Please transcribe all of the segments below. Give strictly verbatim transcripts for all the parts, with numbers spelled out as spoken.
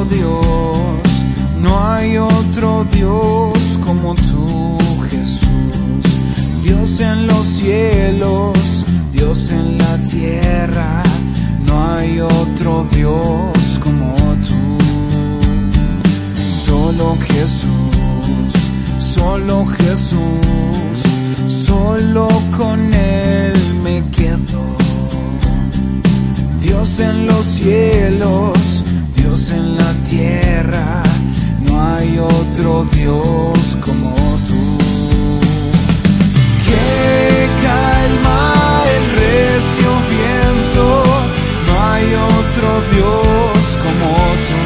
Dios, no hay otro Dios como tú, Jesús. Dios en los cielos, Dios en la tierra, no hay otro Dios como tú. Solo Jesús, solo Jesús, solo con Él me quedo. Dios en los cielos, Dios en la tierra, no hay otro Dios como tú. Que calma el recio viento, no hay otro Dios como tú.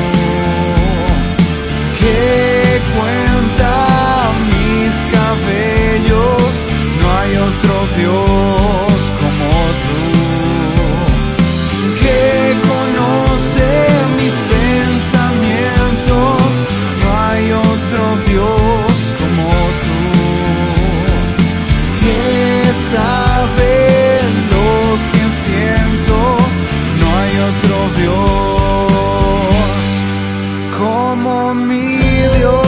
Que cuenta mis cabellos, no hay otro Dios como tú. Que conoce mis pensamientos, no hay otro Dios como tú. Que sabe lo que siento, no hay otro Dios como mi Dios.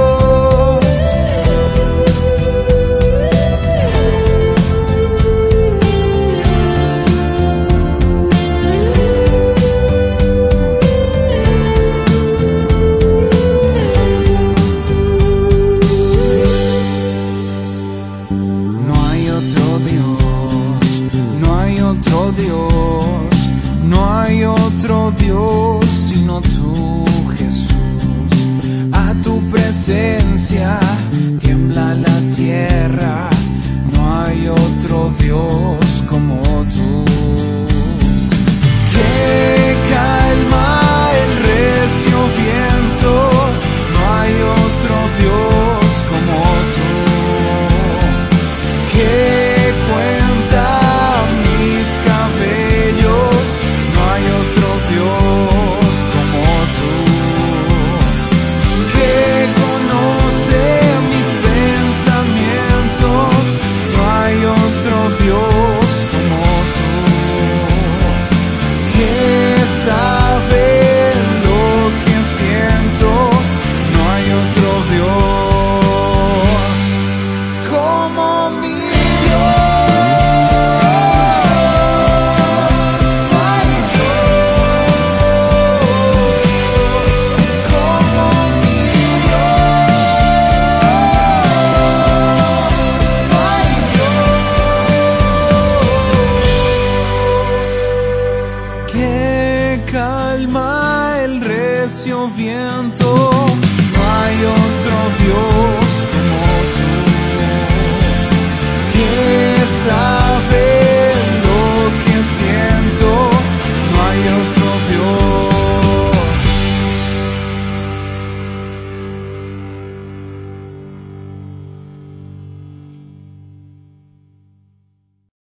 Dios, no hay otro Dios sino tú, Jesús. A tu presencia tiembla la tierra, no hay otro Dios como tú. Que calma el recio viento, no hay otro Dios como tú. Que calma el recio viento,